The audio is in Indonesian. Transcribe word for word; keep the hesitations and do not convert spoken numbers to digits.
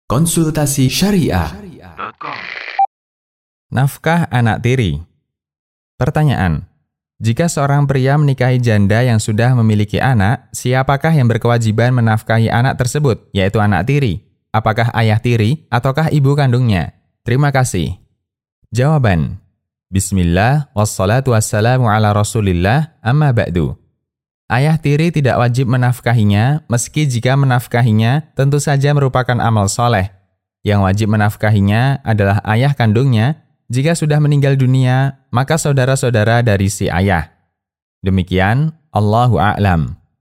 Konsultasi Syariah. Nafkah anak tiri. Pertanyaan: jika seorang pria menikahi janda yang sudah memiliki anak, siapakah yang berkewajiban menafkahi anak tersebut, yaitu anak tiri? Apakah ayah tiri ataukah ibu kandungnya? Terima kasih. Jawaban: Bismillah, wassalatu wassalamu ala rasulillah, amma ba'du. Ayah tiri tidak wajib menafkahinya, meski jika menafkahinya tentu saja merupakan amal soleh. Yang wajib menafkahinya adalah ayah kandungnya. Jika sudah meninggal dunia, maka saudara-saudara dari si ayah. Demikian, Allahu a'lam.